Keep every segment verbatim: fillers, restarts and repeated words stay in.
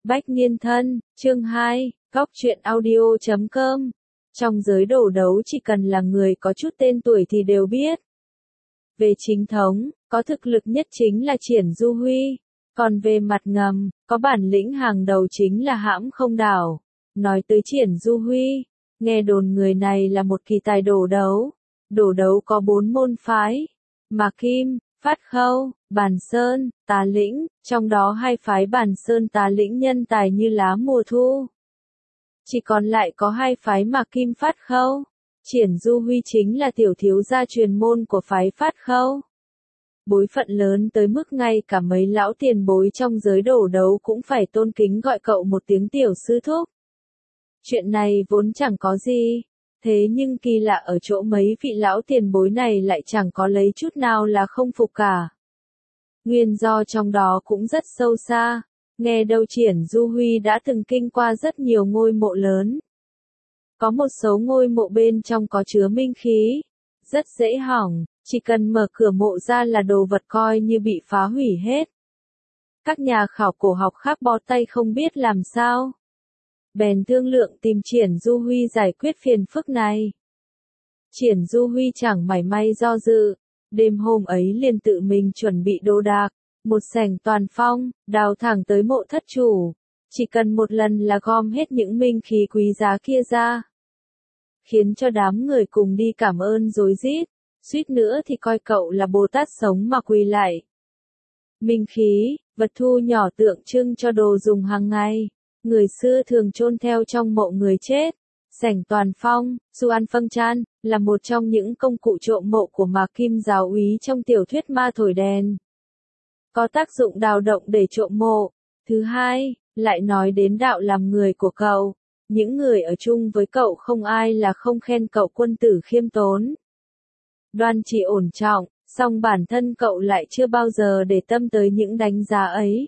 Bách niên thân, chương hai, góc truyện audio chấm com. Trong giới đổ đấu chỉ cần là người có chút tên tuổi thì đều biết. Về chính thống, có thực lực nhất chính là Triển Du Huy. Còn về mặt ngầm, có bản lĩnh hàng đầu chính là Hãm Không Đảo. Nói tới Triển Du Huy, nghe đồn người này là một kỳ tài đổ đấu. Đổ đấu có bốn môn phái: Mạc Kim, Phát Khâu, Bàn Sơn, Tà Lĩnh, trong đó hai phái Bàn Sơn Tà Lĩnh nhân tài như lá mùa thu. Chỉ còn lại có hai phái Mạc Kim Phát Khâu. Triển Du Huy chính là tiểu thiếu gia truyền môn của phái Phát Khâu. Bối phận lớn tới mức ngay cả mấy lão tiền bối trong giới đổ đấu cũng phải tôn kính gọi cậu một tiếng tiểu sư thúc. Chuyện này vốn chẳng có gì. Thế nhưng kỳ lạ ở chỗ mấy vị lão tiền bối này lại chẳng có lấy chút nào là không phục cả. Nguyên do trong đó cũng rất sâu xa. Nghe đâu Triển Du Huy đã từng kinh qua rất nhiều ngôi mộ lớn. Có một số ngôi mộ bên trong có chứa minh khí, rất dễ hỏng, chỉ cần mở cửa mộ ra là đồ vật coi như bị phá hủy hết. Các nhà khảo cổ học khác bó tay không biết làm sao. Bèn thương lượng tìm Triển Du Huy giải quyết phiền phức này. Triển Du Huy chẳng mảy may do dự, đêm hôm ấy liền tự mình chuẩn bị đồ đạc, một sảnh toàn phong, đào thẳng tới mộ thất chủ. Chỉ cần một lần là gom hết những minh khí quý giá kia ra. Khiến cho đám người cùng đi cảm ơn rối rít, suýt nữa thì coi cậu là Bồ Tát sống mà quỳ lại. Minh khí, vật thu nhỏ tượng trưng cho đồ dùng hàng ngày. Người xưa thường chôn theo trong mộ người chết. Sảnh toàn phong, Xuan Phâng Chan, là một trong những công cụ trộm mộ của Mạc Kim giáo úy trong tiểu thuyết Ma Thổi Đèn. Có tác dụng đào động để trộm mộ. Thứ hai, lại nói đến đạo làm người của cậu. Những người ở chung với cậu không ai là không khen cậu quân tử khiêm tốn. Đoan chỉ ổn trọng, song bản thân cậu lại chưa bao giờ để tâm tới những đánh giá ấy.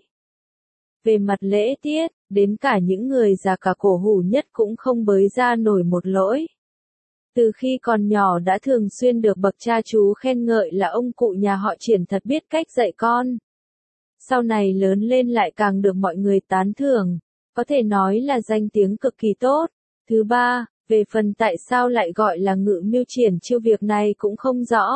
Về mặt lễ tiết, đến cả những người già cả cổ hủ nhất cũng không bới ra nổi một lỗi. Từ khi còn nhỏ đã thường xuyên được bậc cha chú khen ngợi là ông cụ nhà họ Triển thật biết cách dạy con. Sau này lớn lên lại càng được mọi người tán thưởng, có thể nói là danh tiếng cực kỳ tốt. Thứ ba, về phần tại sao lại gọi là ngự mưu triển chiêu việc này cũng không rõ.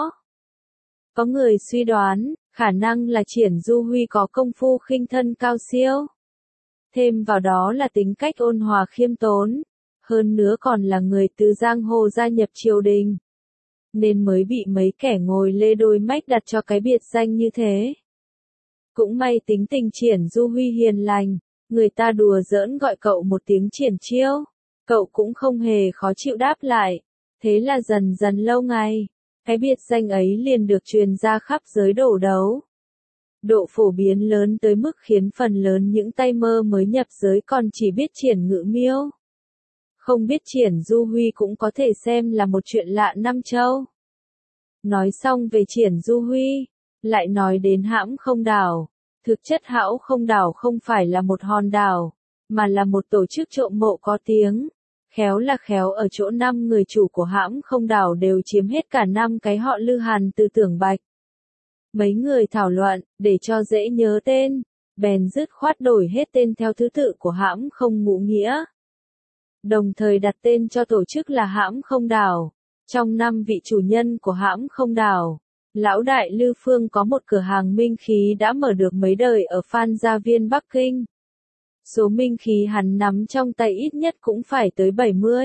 Có người suy đoán, khả năng là Triển Du Huy có công phu khinh thân cao siêu. Thêm vào đó là tính cách ôn hòa khiêm tốn, hơn nữa còn là người từ giang hồ gia nhập triều đình. Nên mới bị mấy kẻ ngồi lê đôi mách đặt cho cái biệt danh như thế. Cũng may tính tình Triển Du Huy hiền lành, người ta đùa giỡn gọi cậu một tiếng Triển Chiêu, cậu cũng không hề khó chịu đáp lại. Thế là dần dần lâu ngày, cái biệt danh ấy liền được truyền ra khắp giới đổ đấu. Độ phổ biến lớn tới mức khiến phần lớn những tay mơ mới nhập giới còn chỉ biết Triển Ngự Miêu. Không biết Triển Du Huy cũng có thể xem là một chuyện lạ năm châu. Nói xong về Triển Du Huy, lại nói đến Hãm Không Đảo. Thực chất Hãm Không Đảo không phải là một hòn đảo, mà là một tổ chức trộm mộ có tiếng. Khéo là khéo ở chỗ năm người chủ của Hãm Không Đảo đều chiếm hết cả năm cái họ Lư Hàn từ Tưởng Bạch. Mấy người thảo luận, để cho dễ nhớ tên, bèn dứt khoát đổi hết tên theo thứ tự của Hãm Không Ngũ Nghĩa. Đồng thời đặt tên cho tổ chức là Hãm Không Đảo. Trong năm vị chủ nhân của Hãm Không Đảo, Lão Đại Lư Phương có một cửa hàng minh khí đã mở được mấy đời ở Phan Gia Viên Bắc Kinh. Số minh khí hắn nắm trong tay ít nhất cũng phải tới bảy mươi.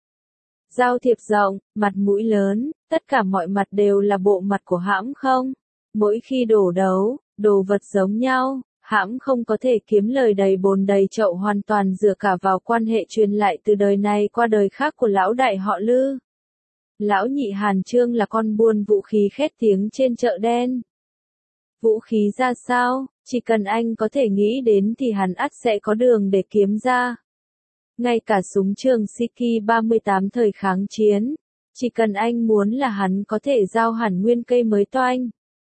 Giao thiệp rộng, mặt mũi lớn, tất cả mọi mặt đều là bộ mặt của Hãm Không. Mỗi khi đổ đấu, đồ vật giống nhau, Hãm Không có thể kiếm lời đầy bồn đầy chậu hoàn toàn dựa cả vào quan hệ truyền lại từ đời này qua đời khác của lão đại họ Lư. Lão nhị Hàn Trương là con buôn vũ khí khét tiếng trên chợ đen. Vũ khí ra sao, chỉ cần anh có thể nghĩ đến thì hắn ắt sẽ có đường để kiếm ra. Ngay cả súng trường Siki ba mươi tám thời kháng chiến, chỉ cần anh muốn là hắn có thể giao hẳn nguyên cây mới toanh.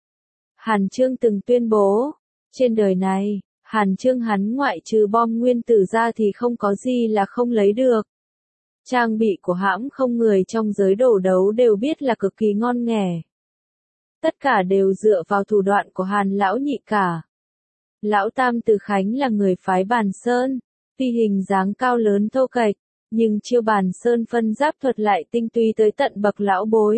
Hàn Trương từng tuyên bố, trên đời này, Hàn Trương hắn ngoại trừ bom nguyên tử ra thì không có gì là không lấy được. Trang bị của Hãm Không người trong giới đổ đấu đều biết là cực kỳ ngon nghẻ. Tất cả đều dựa vào thủ đoạn của Hàn lão nhị cả. Lão Tam từ Khánh là người phái Bàn Sơn, tuy hình dáng cao lớn thô kệch, nhưng chiêu Bàn Sơn phân giáp thuật lại tinh túy tới tận bậc lão bối.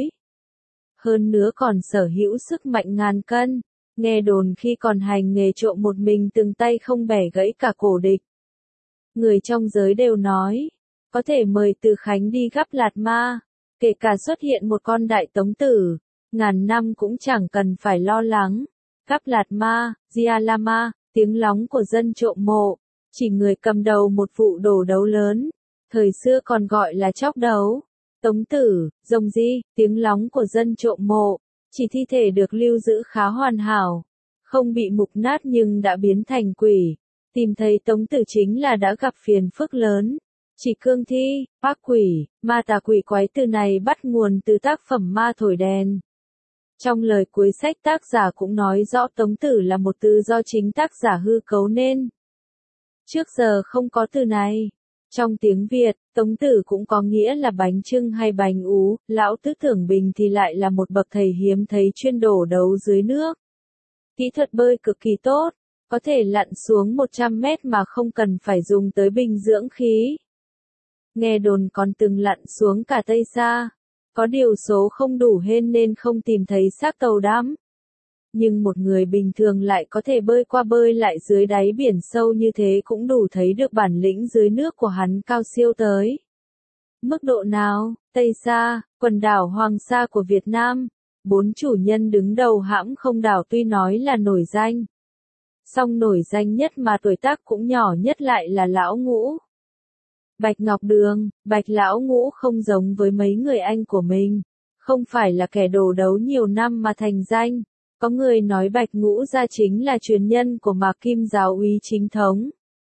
Hơn nữa còn sở hữu sức mạnh ngàn cân, nghe đồn khi còn hành nghề trộm một mình từng tay không bẻ gãy cả cổ địch. Người trong giới đều nói, có thể mời Từ Khánh đi gắp lạt ma, kể cả xuất hiện một con đại tống tử, ngàn năm cũng chẳng cần phải lo lắng. Gắp lạt ma, Gia Lama, tiếng lóng của dân trộm mộ, chỉ người cầm đầu một vụ đổ đấu lớn, thời xưa còn gọi là chóc đấu. Tống tử, rồng di, tiếng lóng của dân trộm mộ, chỉ thi thể được lưu giữ khá hoàn hảo, không bị mục nát nhưng đã biến thành quỷ. Tìm thấy tống tử chính là đã gặp phiền phức lớn. Chỉ cương thi, ác quỷ, ma tà quỷ quái từ này bắt nguồn từ tác phẩm Ma Thổi Đèn. Trong lời cuối sách tác giả cũng nói rõ tống tử là một từ do chính tác giả hư cấu nên. Trước giờ không có từ này. Trong tiếng Việt, tống tử cũng có nghĩa là bánh chưng hay bánh ú, lão tứ Thưởng Bình thì lại là một bậc thầy hiếm thấy chuyên đổ đấu dưới nước. Kỹ thuật bơi cực kỳ tốt, có thể lặn xuống một trăm mét mà không cần phải dùng tới bình dưỡng khí. Nghe đồn còn từng lặn xuống cả Tây Sa, có điều số không đủ hên nên không tìm thấy xác tàu đắm. Nhưng một người bình thường lại có thể bơi qua bơi lại dưới đáy biển sâu như thế cũng đủ thấy được bản lĩnh dưới nước của hắn cao siêu tới. Mức độ nào? Tây Sa, quần đảo Hoàng Sa của Việt Nam, bốn chủ nhân đứng đầu hãm không đảo tuy nói là nổi danh. Song nổi danh nhất mà tuổi tác cũng nhỏ nhất lại là Lão Ngũ. Bạch Ngọc Đường, Bạch Lão Ngũ không giống với mấy người anh của mình, không phải là kẻ đổ đấu nhiều năm mà thành danh. Có người nói Bạch Ngũ gia chính là truyền nhân của Mạc Kim giáo úy chính thống.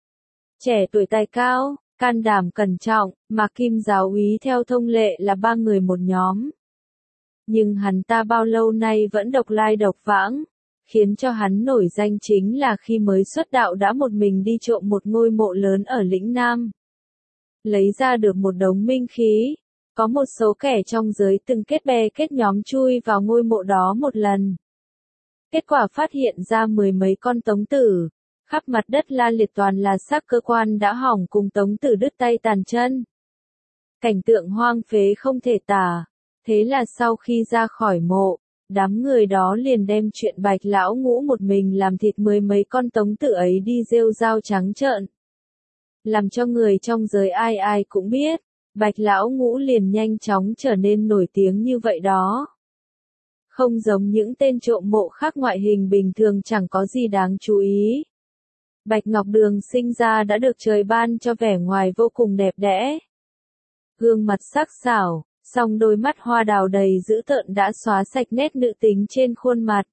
Trẻ tuổi tài cao, can đảm cẩn trọng, Mạc Kim giáo úy theo thông lệ là ba người một nhóm. Nhưng hắn ta bao lâu nay vẫn độc lai độc vãng, khiến cho hắn nổi danh chính là khi mới xuất đạo đã một mình đi trộm một ngôi mộ lớn ở lĩnh Nam. Lấy ra được một đống minh khí, có một số kẻ trong giới từng kết bè kết nhóm chui vào ngôi mộ đó một lần. Kết quả phát hiện ra mười mấy con tống tử, khắp mặt đất la liệt toàn là xác cơ quan đã hỏng cùng tống tử đứt tay tàn chân. Cảnh tượng hoang phế không thể tả, thế là sau khi ra khỏi mộ, đám người đó liền đem chuyện Bạch Lão Ngũ một mình làm thịt mười mấy con tống tử ấy đi rêu rao trắng trợn. Làm cho người trong giới ai ai cũng biết, Bạch Lão Ngũ liền nhanh chóng trở nên nổi tiếng như vậy đó. Không giống những tên trộm mộ khác ngoại hình bình thường chẳng có gì đáng chú ý. Bạch Ngọc Đường sinh ra đã được trời ban cho vẻ ngoài vô cùng đẹp đẽ. Gương mặt sắc sảo, song đôi mắt hoa đào đầy dữ tợn đã xóa sạch nét nữ tính trên khuôn mặt.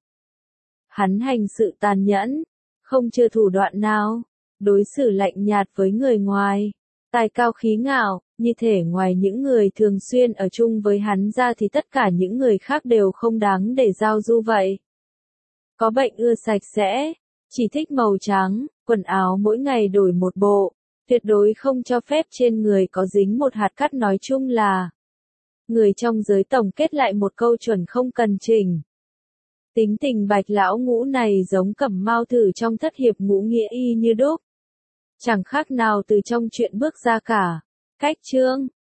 Hắn hành sự tàn nhẫn, không chừa thủ đoạn nào, đối xử lạnh nhạt với người ngoài, tài cao khí ngạo, như thể ngoài những người thường xuyên ở chung với hắn ra thì tất cả những người khác đều không đáng để giao du vậy. Có bệnh ưa sạch sẽ, chỉ thích màu trắng, quần áo mỗi ngày đổi một bộ, tuyệt đối không cho phép trên người có dính một hạt cát, nói chung là người trong giới tổng kết lại một câu chuẩn không cần chỉnh. Tính tình Bạch Lão Ngũ này giống Cẩm Mao Thử trong Thất Hiệp Ngũ Nghĩa y như đúc. Chẳng khác nào từ trong chuyện bước ra cả. Cách chương